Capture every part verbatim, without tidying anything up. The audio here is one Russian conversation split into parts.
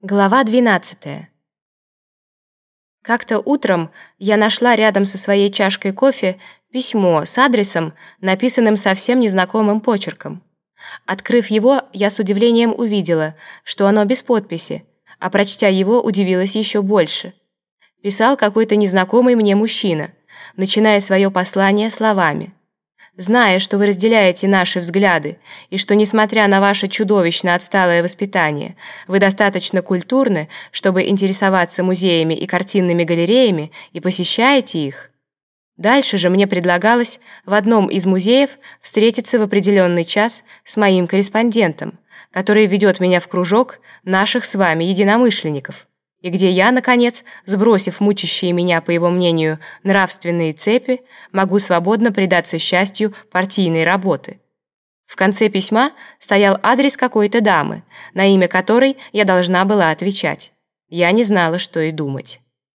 Глава двенадцатая. Как-то утром я нашла рядом со своей чашкой кофе письмо с адресом, написанным совсем незнакомым почерком. Открыв его, я с удивлением увидела, что оно без подписи, а прочтя его, удивилась еще больше. Писал какой-то незнакомый мне мужчина, начиная свое послание словами: «Зная, что вы разделяете наши взгляды и что, несмотря на ваше чудовищно отсталое воспитание, вы достаточно культурны, чтобы интересоваться музеями и картинными галереями и посещаете их». Дальше же мне предлагалось в одном из музеев встретиться в определенный час с моим корреспондентом, который ведет меня в кружок наших с вами единомышленников, и где я, наконец, сбросив мучащие меня, по его мнению, нравственные цепи, могу свободно предаться счастью партийной работы. В конце письма стоял адрес какой-то дамы, на имя которой я должна была отвечать. Я не знала, что и думать.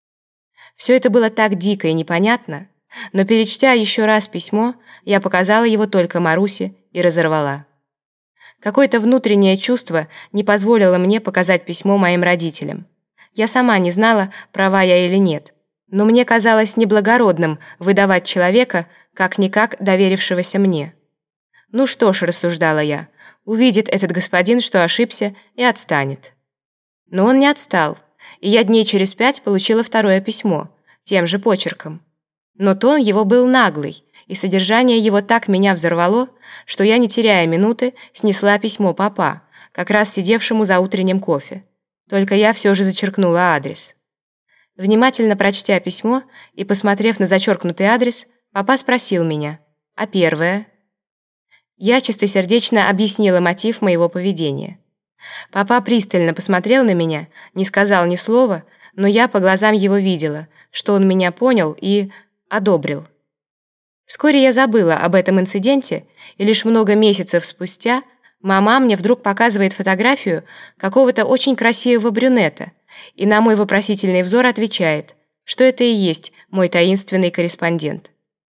Все это было так дико и непонятно, но, перечтя еще раз письмо, я показала его только Марусе и разорвала. Какое-то внутреннее чувство не позволило мне показать письмо моим родителям. Я сама не знала, права я или нет, но мне казалось неблагородным выдавать человека, как-никак доверившегося мне. «Ну что ж», — рассуждала я, — «увидит этот господин, что ошибся, и отстанет». Но он не отстал, и я дней через пять получила второе письмо, тем же почерком. Но тон его был наглый, и содержание его так меня взорвало, что я, не теряя минуты, снесла письмо папа, как раз сидевшему за утренним кофе. Только я все же зачеркнула адрес. Внимательно прочтя письмо и посмотрев на зачеркнутый адрес, папа спросил меня: «А первое?» Я чистосердечно объяснила мотив моего поведения. Папа пристально посмотрел на меня, не сказал ни слова, но я по глазам его видела, что он меня понял и одобрил. Вскоре я забыла об этом инциденте, и лишь много месяцев спустя мама мне вдруг показывает фотографию какого-то очень красивого брюнета и на мой вопросительный взор отвечает, что это и есть мой таинственный корреспондент.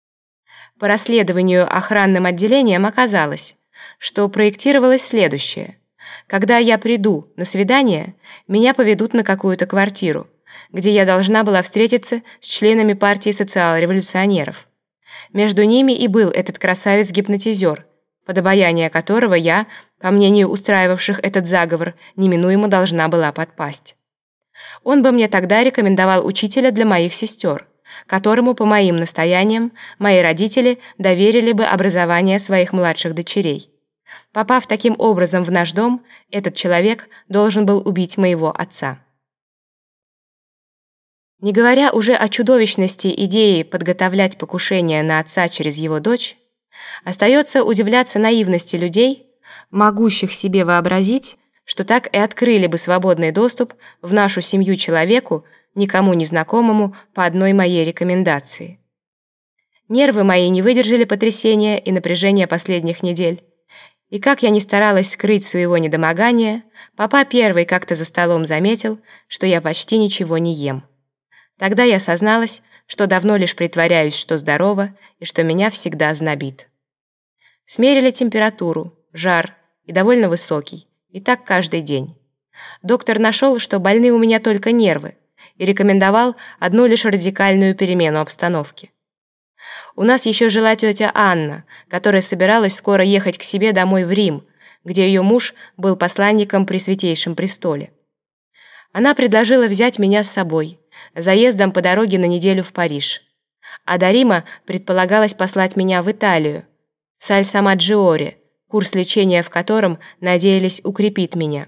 По расследованию охранным отделением оказалось, что проектировалось следующее. Когда я приду на свидание, меня поведут на какую-то квартиру, где я должна была встретиться с членами партии социал-революционеров. Между ними и был этот красавец-гипнотизер, под обаяние которого я, по мнению устраивавших этот заговор, неминуемо должна была подпасть. Он бы мне тогда рекомендовал учителя для моих сестер, которому, по моим настояниям, мои родители доверили бы образование своих младших дочерей. Попав таким образом в наш дом, этот человек должен был убить моего отца. Не говоря уже о чудовищности идеи подготовлять покушение на отца через его дочь, остается удивляться наивности людей, могущих себе вообразить, что так и открыли бы свободный доступ в нашу семью человеку, никому не знакомому по одной моей рекомендации. Нервы мои не выдержали потрясения и напряжения последних недель, и как я ни старалась скрыть своего недомогания, папа первый как-то за столом заметил, что я почти ничего не ем. Тогда я созналась, что давно лишь притворяюсь, что здорова, и что меня всегда знобит. Смерили температуру, жар, и довольно высокий, и так каждый день. Доктор нашел, что больны у меня только нервы, и рекомендовал одну лишь радикальную перемену обстановки. У нас еще жила тетя Анна, которая собиралась скоро ехать к себе домой в Рим, где ее муж был посланником при Святейшем престоле. Она предложила взять меня с собой, заездом по дороге на неделю в Париж. А до Рима предполагалось послать меня в Италию, в Сальсамаджиоре, курс лечения в котором надеялись укрепить меня.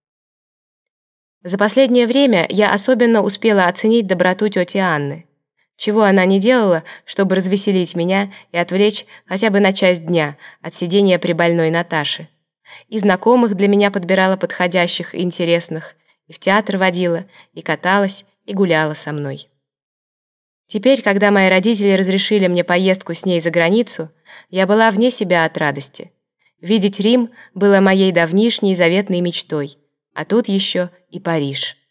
За последнее время я особенно успела оценить доброту тети Анны. Чего она не делала, чтобы развеселить меня и отвлечь хотя бы на часть дня от сидения при больной Наташе. И знакомых для меня подбирала подходящих и интересных, и в театр водила, и каталась, и гуляла со мной. Теперь, когда мои родители разрешили мне поездку с ней за границу, я была вне себя от радости. Видеть Рим было моей давнишней заветной мечтой, а тут еще и Париж.